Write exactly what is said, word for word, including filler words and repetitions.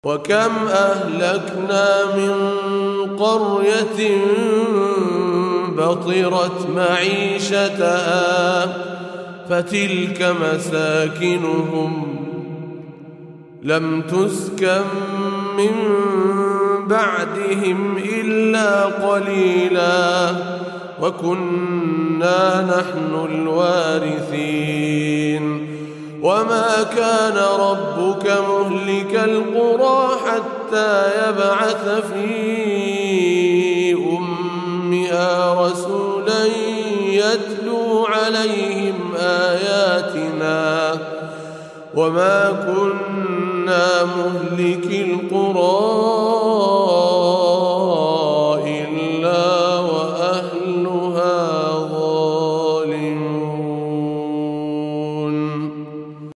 وكم أهلكنا من قرية بطرت معيشتها فتلك مساكنهم لم تسكن من بعدهم إلا قليلا وكنا نحن الوارثين. وما كان ربك مهلك القرى حتى يبعث في أمها رسولا يتلو عليهم آياتنا وما كنا مهلك القرى